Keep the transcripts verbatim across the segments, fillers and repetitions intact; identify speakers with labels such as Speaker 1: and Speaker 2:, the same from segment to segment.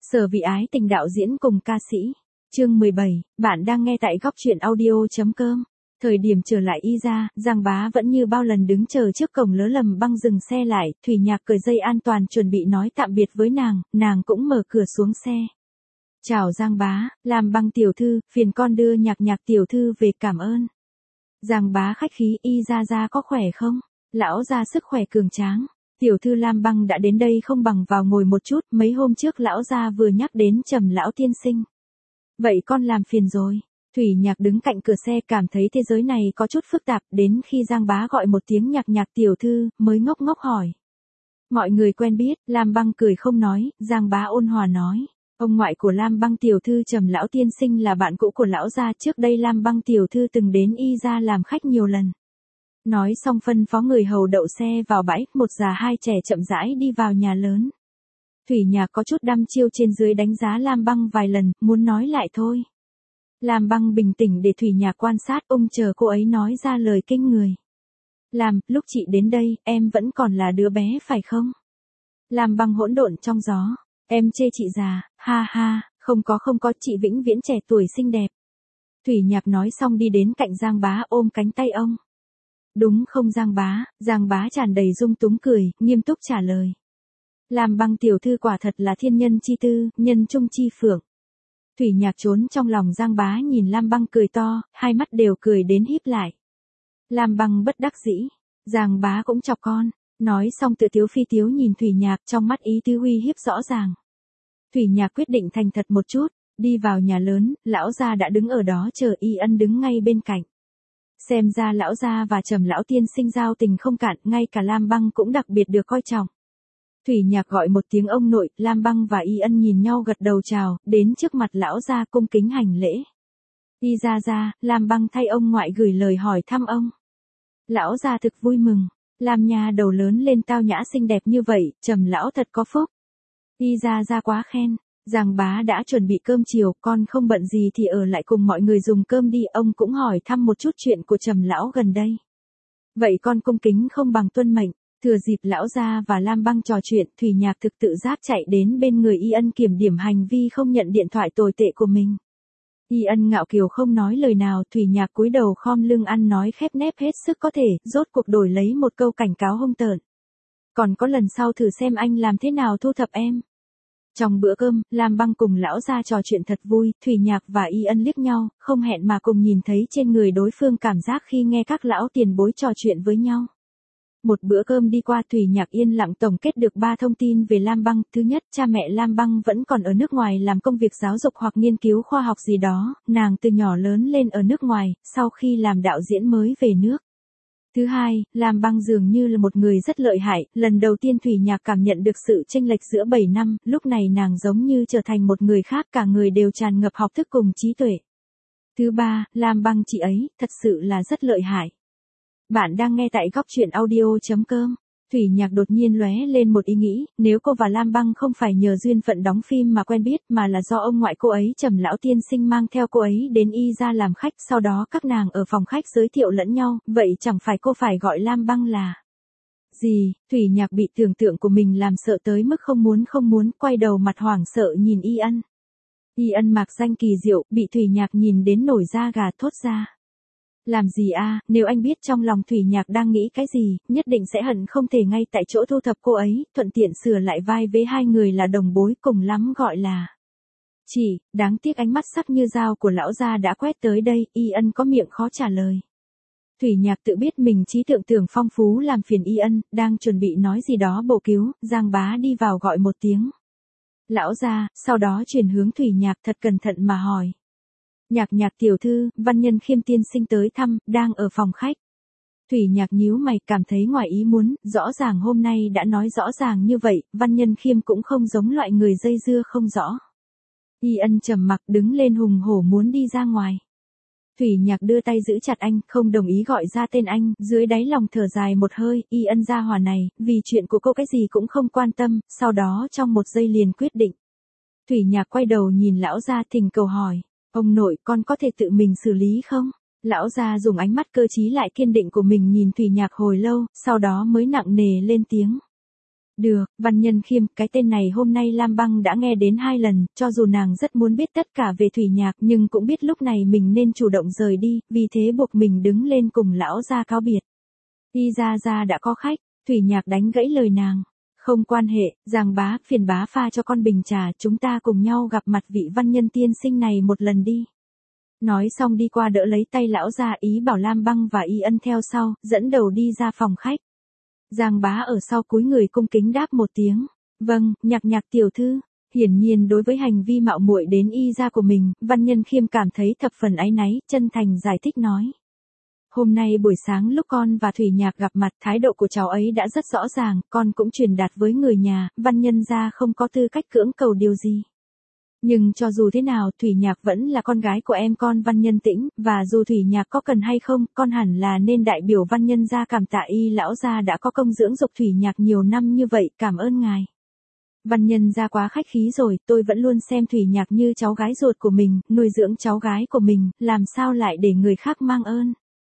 Speaker 1: Sở Vị Ái Tình đạo diễn cùng ca sĩ. Chương mười bảy, bạn đang nghe tại góc truyện audio.com. Thời điểm trở lại y ra, Giang Bá vẫn như bao lần đứng chờ trước cổng lỡ lầm băng dừng xe lại, Thủy Nhạc cởi dây an toàn chuẩn bị nói tạm biệt với nàng, nàng cũng mở cửa xuống xe. Chào Giang Bá, làm băng tiểu thư, phiền con đưa Nhạc Nhạc tiểu thư về cảm ơn. Giang Bá khách khí, y ra ra có khỏe không? Lão ra sức khỏe cường tráng. Tiểu thư Lam Băng đã đến đây không bằng vào ngồi một chút, mấy hôm trước lão gia vừa nhắc đến Trầm lão tiên sinh. Vậy con làm phiền rồi. Thủy Nhạc đứng cạnh cửa xe cảm thấy thế giới này có chút phức tạp, đến khi Giang Bá gọi một tiếng Nhạc Nhạc tiểu thư, mới ngốc ngốc hỏi. Mọi người quen biết, Lam Băng cười không nói, Giang Bá ôn hòa nói. Ông ngoại của Lam Băng tiểu thư Trầm lão tiên sinh là bạn cũ của lão gia, trước đây Lam Băng tiểu thư từng đến y gia làm khách nhiều lần. Nói xong phân phó người hầu đậu xe vào bãi, một già hai trẻ chậm rãi đi vào nhà lớn. Thủy Nhạc có chút đăm chiêu trên dưới đánh giá Lam Băng vài lần, muốn nói lại thôi. Lam Băng bình tĩnh để Thủy Nhạc quan sát, ông chờ cô ấy nói ra lời kinh người. Lam, lúc chị đến đây, em vẫn còn là đứa bé phải không? Lam Băng hỗn độn trong gió. Em chê chị già, ha ha, không có không có, chị vĩnh viễn trẻ tuổi xinh đẹp. Thủy Nhạc nói xong đi đến cạnh Giang Bá ôm cánh tay ông. Đúng không Giang Bá? Giang Bá tràn đầy dung túng cười, nghiêm túc trả lời. Lam Băng tiểu thư quả thật là thiên nhân chi tư, nhân trung chi phượng. Thủy Nhạc trốn trong lòng Giang Bá nhìn Lam Băng cười to, hai mắt đều cười đến híp lại. Lam Băng bất đắc dĩ. Giang Bá cũng chọc con. Nói xong tự tiếu phi tiếu nhìn Thủy Nhạc, trong mắt ý tứ uy hiếp rõ ràng. Thủy Nhạc quyết định thành thật một chút, đi vào nhà lớn, lão gia đã đứng ở đó chờ, Y Ân đứng ngay bên cạnh. Xem ra lão gia và Trầm lão tiên sinh giao tình không cạn, ngay cả Lam Băng cũng đặc biệt được coi trọng. Thủy Nhạc gọi một tiếng ông nội, Lam Băng và Y Ân nhìn nhau gật đầu chào, đến trước mặt lão gia cung kính hành lễ. Y ra ra, Lam Băng thay ông ngoại gửi lời hỏi thăm ông. Lão gia thực vui mừng, Lam nha đầu lớn lên tao nhã xinh đẹp như vậy, Trầm lão thật có phúc. Y ra ra quá khen. Giang Bá đã chuẩn bị cơm chiều, con không bận gì thì ở lại cùng mọi người dùng cơm đi, ông cũng hỏi thăm một chút chuyện của Trầm lão gần đây. Vậy con cung kính không bằng tuân mệnh. Thừa dịp lão gia và Lam Băng trò chuyện, Thủy Nhạc thực tự giác chạy đến bên người Y Ân kiểm điểm hành vi không nhận điện thoại tồi tệ của mình. Y Ân ngạo kiều không nói lời nào, Thủy Nhạc cúi đầu khom lưng ăn nói khép nép hết sức có thể, rốt cuộc đổi lấy một câu cảnh cáo hung tợn. Còn có lần sau thử xem anh làm thế nào thu thập em. Trong bữa cơm, Lam Băng cùng lão gia trò chuyện thật vui, Thủy Nhạc và Y Ân liếc nhau, không hẹn mà cùng nhìn thấy trên người đối phương cảm giác khi nghe các lão tiền bối trò chuyện với nhau. Một bữa cơm đi qua, Thủy Nhạc yên lặng tổng kết được ba thông tin về Lam Băng. Thứ nhất, cha mẹ Lam Băng vẫn còn ở nước ngoài làm công việc giáo dục hoặc nghiên cứu khoa học gì đó, nàng từ nhỏ lớn lên ở nước ngoài, sau khi làm đạo diễn mới về nước. Thứ hai, Lam Băng dường như là một người rất lợi hại, lần đầu tiên Thủy Nhạc cảm nhận được sự chênh lệch giữa bảy năm, lúc này nàng giống như trở thành một người khác, cả người đều tràn ngập học thức cùng trí tuệ. Thứ ba, Lam Băng chị ấy, thật sự là rất lợi hại. Bạn đang nghe tại góc truyện audio.com. Thủy Nhạc đột nhiên lóe lên một ý nghĩ, nếu cô và Lam Băng không phải nhờ duyên phận đóng phim mà quen biết, mà là do ông ngoại cô ấy Trầm lão tiên sinh mang theo cô ấy đến y ra làm khách, sau đó các nàng ở phòng khách giới thiệu lẫn nhau, vậy chẳng phải cô phải gọi Lam Băng là gì? Thủy Nhạc bị tưởng tượng của mình làm sợ tới mức không muốn không muốn, quay đầu mặt hoảng sợ nhìn Y Ân. Y Ân mạc danh kỳ diệu, bị Thủy Nhạc nhìn đến nổi da gà thốt ra. Làm gì a? Nếu anh biết trong lòng Thủy Nhạc đang nghĩ cái gì, nhất định sẽ hận không thể ngay tại chỗ thu thập cô ấy, thuận tiện sửa lại vai với hai người là đồng bối, cùng lắm gọi là chị. Đáng tiếc ánh mắt sắc như dao của lão gia đã quét tới đây, Y Ân có miệng khó trả lời. Thủy Nhạc tự biết mình trí tưởng tượng phong phú làm phiền Y Ân, đang chuẩn bị nói gì đó bổ cứu, Giang Bá đi vào gọi một tiếng. Lão gia, sau đó chuyển hướng Thủy Nhạc thật cẩn thận mà hỏi. Nhạc Nhạc tiểu thư, Văn Nhân Khiêm tiên sinh tới thăm, đang ở phòng khách. Thủy Nhạc nhíu mày, cảm thấy ngoài ý muốn, rõ ràng hôm nay đã nói rõ ràng như vậy, Văn Nhân Khiêm cũng không giống loại người dây dưa không rõ. Y Ân trầm mặc đứng lên hùng hổ muốn đi ra ngoài. Thủy Nhạc đưa tay giữ chặt anh, không đồng ý gọi ra tên anh, dưới đáy lòng thở dài một hơi, Y Ân gia hỏa này, vì chuyện của cô cái gì cũng không quan tâm, sau đó trong một giây liền quyết định. Thủy Nhạc quay đầu nhìn lão gia thỉnh cầu hỏi. Ông nội, con có thể tự mình xử lý không? Lão gia dùng ánh mắt cơ trí lại kiên định của mình nhìn Thủy Nhạc hồi lâu, sau đó mới nặng nề lên tiếng. Được, Văn Nhân Khiêm, cái tên này hôm nay Lam Băng đã nghe đến hai lần, cho dù nàng rất muốn biết tất cả về Thủy Nhạc nhưng cũng biết lúc này mình nên chủ động rời đi, vì thế buộc mình đứng lên cùng lão gia cáo biệt. Y ra ra đã có khách, Thủy Nhạc đánh gãy lời nàng. Không quan hệ, Giang bá, phiền bá pha cho con bình trà, chúng ta cùng nhau gặp mặt vị văn nhân tiên sinh này một lần đi. Nói xong đi qua đỡ lấy tay lão gia, ý bảo Lam Băng và Y Ân theo sau, dẫn đầu đi ra phòng khách. Giang bá ở sau cúi người cung kính đáp một tiếng. Vâng, Nhạc Nhạc tiểu thư. Hiển nhiên đối với hành vi mạo muội đến Y gia của mình, Văn Nhân Khiêm cảm thấy thập phần áy náy, chân thành giải thích nói. Hôm nay buổi sáng lúc con và Thủy Nhạc gặp mặt, thái độ của cháu ấy đã rất rõ ràng, con cũng truyền đạt với người nhà, Văn Nhân gia không có tư cách cưỡng cầu điều gì. Nhưng cho dù thế nào, Thủy Nhạc vẫn là con gái của em con Văn Nhân Tĩnh, và dù Thủy Nhạc có cần hay không, con hẳn là nên đại biểu Văn Nhân gia cảm tạ Y lão gia đã có công dưỡng dục Thủy Nhạc nhiều năm như vậy, cảm ơn ngài. Văn Nhân gia quá khách khí rồi, tôi vẫn luôn xem Thủy Nhạc như cháu gái ruột của mình, nuôi dưỡng cháu gái của mình, làm sao lại để người khác mang ơn.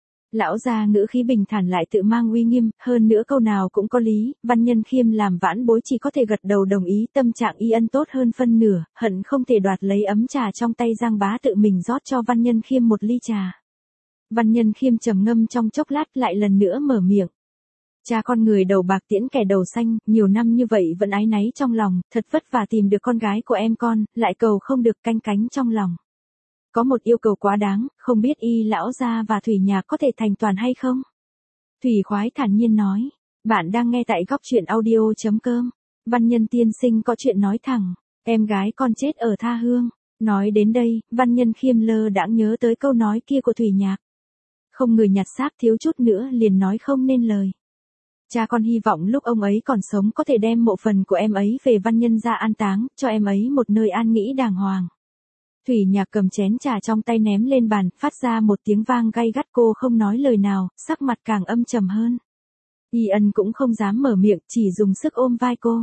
Speaker 1: Lão gia ngữ khí bình thản lại tự mang uy nghiêm, hơn nữa câu nào cũng có lý, Văn Nhân Khiêm làm vãn bối chỉ có thể gật đầu đồng ý, tâm trạng Y Ân tốt hơn phân nửa, hận không thể đoạt lấy ấm trà trong tay Giang bá tự mình rót cho Văn Nhân Khiêm một ly trà. Văn Nhân Khiêm trầm ngâm trong chốc lát lại lần nữa mở miệng. Cha con người đầu bạc tiễn kẻ đầu xanh, nhiều năm như vậy vẫn áy náy trong lòng, thật vất vả tìm được con gái của em con, lại cầu không được, canh cánh trong lòng. Có một yêu cầu quá đáng, không biết Y lão gia và Thủy Nhạc có thể thành toàn hay không? Thủy Khoái thản nhiên nói. Bạn đang nghe tại góc truyện audio chấm com. Văn Nhân tiên sinh có chuyện nói thẳng. Em gái con chết ở tha hương. Nói đến đây, Văn Nhân Khiêm lơ đãng nhớ tới câu nói kia của Thủy Nhạc. Không người nhặt xác thiếu chút nữa liền nói không nên lời. Cha con hy vọng lúc ông ấy còn sống có thể đem mộ phần của em ấy về Văn Nhân gia an táng, cho em ấy một nơi an nghỉ đàng hoàng. Thủy Nhạc cầm chén trà trong tay ném lên bàn, phát ra một tiếng vang gay gắt, cô không nói lời nào, sắc mặt càng âm trầm hơn. Y Ân cũng không dám mở miệng, chỉ dùng sức ôm vai cô.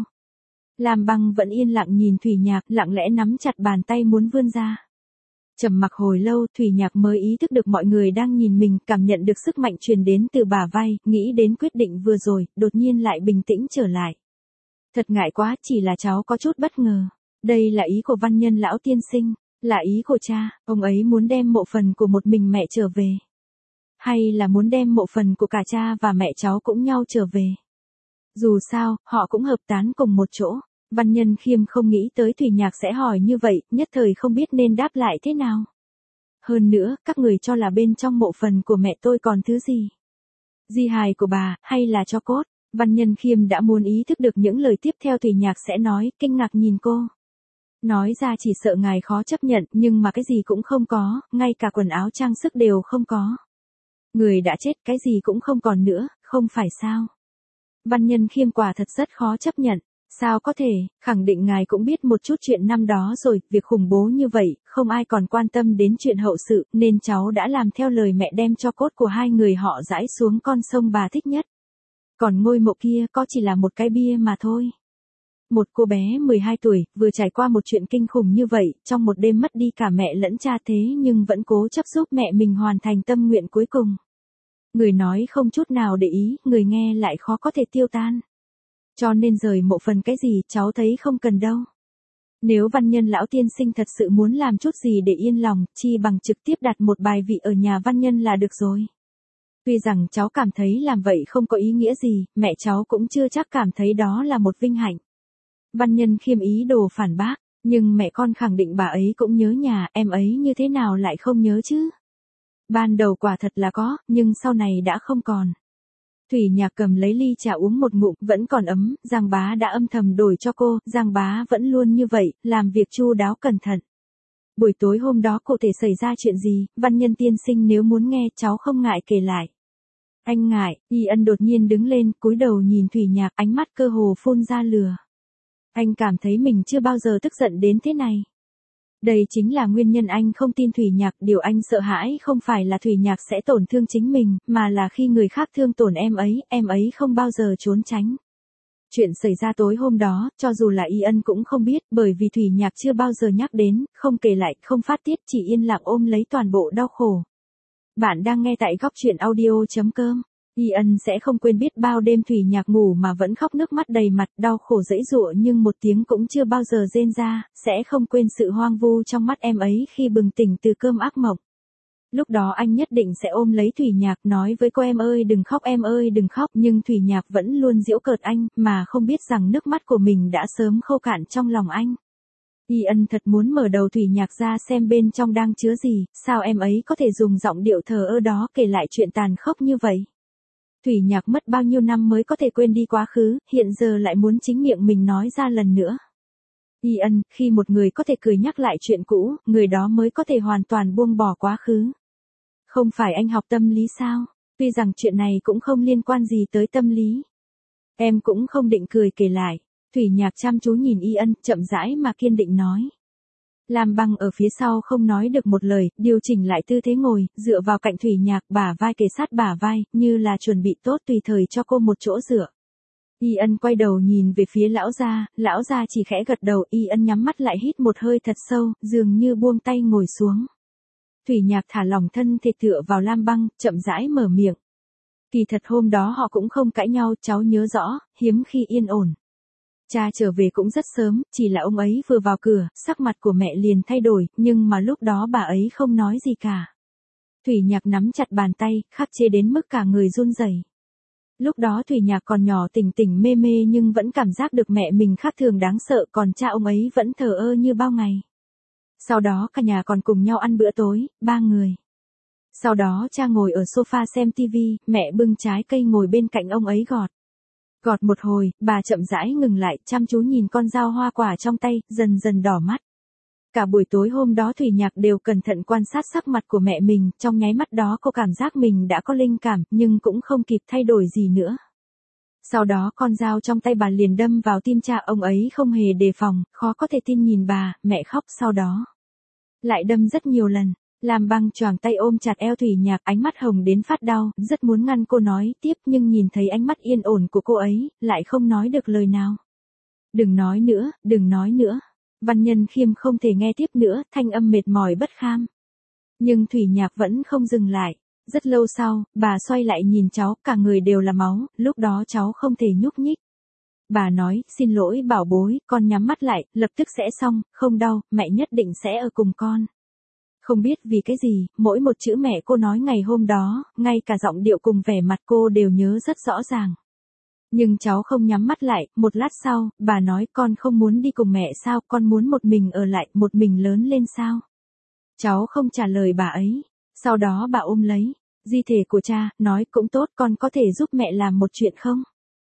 Speaker 1: Lam Băng vẫn yên lặng nhìn Thủy Nhạc, lặng lẽ nắm chặt bàn tay muốn vươn ra. Trầm mặc hồi lâu, Thủy Nhạc mới ý thức được mọi người đang nhìn mình, cảm nhận được sức mạnh truyền đến từ bả vai, nghĩ đến quyết định vừa rồi, đột nhiên lại bình tĩnh trở lại. Thật ngại quá, chỉ là cháu có chút bất ngờ. Đây là ý của Văn Nhân lão tiên sinh. Là ý của cha, ông ấy muốn đem mộ phần của một mình mẹ trở về. Hay là muốn đem mộ phần của cả cha và mẹ cháu cũng nhau trở về. Dù sao, họ cũng hợp tán cùng một chỗ. Văn Nhân Khiêm không nghĩ tới Thủy Nhạc sẽ hỏi như vậy, nhất thời không biết nên đáp lại thế nào. Hơn nữa, các người cho là bên trong mộ phần của mẹ tôi còn thứ gì? Di hài của bà, hay là tro cốt? Văn Nhân Khiêm đã muốn ý thức được những lời tiếp theo Thủy Nhạc sẽ nói, kinh ngạc nhìn cô. Nói ra chỉ sợ ngài khó chấp nhận, nhưng mà cái gì cũng không có, ngay cả quần áo trang sức đều không có. Người đã chết, cái gì cũng không còn nữa, không phải sao? Văn Nhân Khiêm quả thật rất khó chấp nhận. Sao có thể, khẳng định ngài cũng biết một chút chuyện năm đó rồi, việc khủng bố như vậy, không ai còn quan tâm đến chuyện hậu sự, nên cháu đã làm theo lời mẹ đem cho cốt của hai người họ rải xuống con sông bà thích nhất. Còn ngôi mộ kia có chỉ là một cái bia mà thôi. Một cô bé mười hai tuổi, vừa trải qua một chuyện kinh khủng như vậy, trong một đêm mất đi cả mẹ lẫn cha thế nhưng vẫn cố chấp giúp mẹ mình hoàn thành tâm nguyện cuối cùng. Người nói không chút nào để ý, người nghe lại khó có thể tiêu tan. Cho nên rời mộ phần cái gì, cháu thấy không cần đâu. Nếu Văn Nhân lão tiên sinh thật sự muốn làm chút gì để yên lòng, chi bằng trực tiếp đặt một bài vị ở nhà Văn Nhân là được rồi. Tuy rằng cháu cảm thấy làm vậy không có ý nghĩa gì, mẹ cháu cũng chưa chắc cảm thấy đó là một vinh hạnh. Văn Nhân Khiêm ý đồ phản bác, nhưng mẹ con khẳng định bà ấy cũng nhớ nhà, em ấy như thế nào lại không nhớ chứ? Ban đầu quả thật là có, nhưng sau này đã không còn. Thủy Nhạc cầm lấy ly trà uống một ngụm, vẫn còn ấm, Giang bá đã âm thầm đổi cho cô, Giang bá vẫn luôn như vậy, làm việc chu đáo cẩn thận. Buổi tối hôm đó cụ thể xảy ra chuyện gì, Văn Nhân tiên sinh nếu muốn nghe cháu không ngại kể lại. Anh ngại, Y Ân đột nhiên đứng lên, cúi đầu nhìn Thủy Nhạc, ánh mắt cơ hồ phun ra lửa. Anh cảm thấy mình chưa bao giờ tức giận đến thế này. Đây chính là nguyên nhân anh không tin Thủy Nhạc, điều anh sợ hãi không phải là Thủy Nhạc sẽ tổn thương chính mình, mà là khi người khác thương tổn em ấy, em ấy không bao giờ trốn tránh. Chuyện xảy ra tối hôm đó, cho dù là Y Ân cũng không biết, bởi vì Thủy Nhạc chưa bao giờ nhắc đến, không kể lại, không phát tiết, chỉ yên lặng ôm lấy toàn bộ đau khổ. Bạn đang nghe tại góc truyện audio chấm com. Y Ân sẽ không quên biết bao đêm Thủy Nhạc ngủ mà vẫn khóc nước mắt đầy mặt, đau khổ giãy giụa nhưng một tiếng cũng chưa bao giờ rên ra, sẽ không quên sự hoang vu trong mắt em ấy khi bừng tỉnh từ cơm ác mộng. Lúc đó anh nhất định sẽ ôm lấy Thủy Nhạc nói với cô em ơi đừng khóc em ơi đừng khóc, nhưng Thủy Nhạc vẫn luôn giễu cợt anh, mà không biết rằng nước mắt của mình đã sớm khô cạn trong lòng anh. Y Ân thật muốn mở đầu Thủy Nhạc ra xem bên trong đang chứa gì, sao em ấy có thể dùng giọng điệu thờ ơ đó kể lại chuyện tàn khốc như vậy. Thủy Nhạc mất bao nhiêu năm mới có thể quên đi quá khứ, hiện giờ lại muốn chính miệng mình nói ra lần nữa. Y Ân, khi một người có thể cười nhắc lại chuyện cũ, người đó mới có thể hoàn toàn buông bỏ quá khứ. Không phải anh học tâm lý sao? Tuy rằng chuyện này cũng không liên quan gì tới tâm lý. Em cũng không định cười kể lại. Thủy Nhạc chăm chú nhìn Y Ân, chậm rãi mà kiên định nói. Lam Băng ở phía sau không nói được một lời, điều chỉnh lại tư thế ngồi, dựa vào cạnh Thủy Nhạc, bả vai kề sát bả vai, như là chuẩn bị tốt tùy thời cho cô một chỗ dựa. Y Ân quay đầu nhìn về phía lão gia, lão gia chỉ khẽ gật đầu, Y Ân nhắm mắt lại hít một hơi thật sâu, dường như buông tay ngồi xuống. Thủy Nhạc thả lỏng thân thể tựa vào Lam Băng, chậm rãi mở miệng. Kỳ thật hôm đó họ cũng không cãi nhau, cháu nhớ rõ, hiếm khi yên ổn. Cha trở về cũng rất sớm, chỉ là ông ấy vừa vào cửa, sắc mặt của mẹ liền thay đổi, nhưng mà lúc đó bà ấy không nói gì cả. Thủy Nhạc nắm chặt bàn tay, khắc chế đến mức cả người run rẩy. Lúc đó Thủy Nhạc còn nhỏ tỉnh tỉnh mê mê nhưng vẫn cảm giác được mẹ mình khác thường đáng sợ, còn cha ông ấy vẫn thờ ơ như bao ngày. Sau đó cả nhà còn cùng nhau ăn bữa tối, ba người. Sau đó cha ngồi ở sofa xem tivi, mẹ bưng trái cây ngồi bên cạnh ông ấy gọt. Gọt một hồi, bà chậm rãi ngừng lại, chăm chú nhìn con dao hoa quả trong tay, dần dần đỏ mắt. Cả buổi tối hôm đó Thủy Nhạc đều cẩn thận quan sát sắc mặt của mẹ mình, trong nháy mắt đó cô cảm giác mình đã có linh cảm, nhưng cũng không kịp thay đổi gì nữa. Sau đó con dao trong tay bà liền đâm vào tim cha ông ấy không hề đề phòng, khó có thể tin nhìn bà, mẹ khóc sau đó. Lại đâm rất nhiều lần. Lam Băng choàng tay ôm chặt eo Thủy Nhạc, ánh mắt hồng đến phát đau, rất muốn ngăn cô nói tiếp nhưng nhìn thấy ánh mắt yên ổn của cô ấy, lại không nói được lời nào. Đừng nói nữa, đừng nói nữa. Văn Nhân Khiêm không thể nghe tiếp nữa, thanh âm mệt mỏi bất kham. Nhưng Thủy Nhạc vẫn không dừng lại. Rất lâu sau, bà xoay lại nhìn cháu, cả người đều là máu, lúc đó cháu không thể nhúc nhích. Bà nói, xin lỗi bảo bối, con nhắm mắt lại, lập tức sẽ xong, không đau, mẹ nhất định sẽ ở cùng con. Không biết vì cái gì, mỗi một chữ mẹ cô nói ngày hôm đó, ngay cả giọng điệu cùng vẻ mặt cô đều nhớ rất rõ ràng. Nhưng cháu không nhắm mắt lại, một lát sau, bà nói con không muốn đi cùng mẹ sao, con muốn một mình ở lại, một mình lớn lên sao. Cháu không trả lời bà ấy. Sau đó bà ôm lấy di thể của cha, nói cũng tốt, con có thể giúp mẹ làm một chuyện không?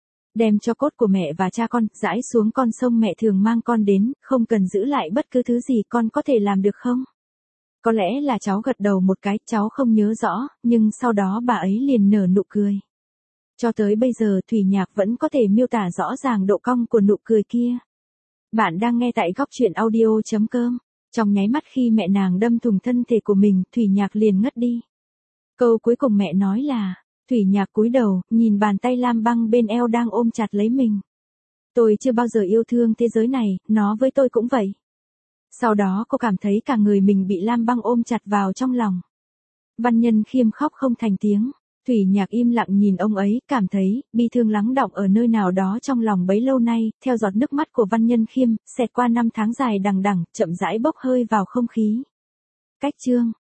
Speaker 1: Đem cho cốt của mẹ và cha con, rải xuống con sông mẹ thường mang con đến, không cần giữ lại bất cứ thứ gì, con có thể làm được không? Có lẽ là cháu gật đầu một cái, cháu không nhớ rõ, nhưng sau đó bà ấy liền nở nụ cười. Cho tới bây giờ Thủy Nhạc vẫn có thể miêu tả rõ ràng độ cong của nụ cười kia. Bạn đang nghe tại góc truyện audio chấm com. Trong nháy mắt khi mẹ nàng đâm thủng thân thể của mình, Thủy Nhạc liền ngất đi. Câu cuối cùng mẹ nói là, Thủy Nhạc cúi đầu, nhìn bàn tay Lam Băng bên eo đang ôm chặt lấy mình. Tôi chưa bao giờ yêu thương thế giới này, nó với tôi cũng vậy. Sau đó cô cảm thấy cả người mình bị Lam Băng ôm chặt vào trong lòng. Văn Nhân Khiêm khóc không thành tiếng. Thủy Nhạc im lặng nhìn ông ấy, cảm thấy bi thương lắng đọng ở nơi nào đó trong lòng bấy lâu nay, theo giọt nước mắt của Văn Nhân Khiêm, xẹt qua năm tháng dài đằng đẵng, chậm rãi bốc hơi vào không khí. Cách chương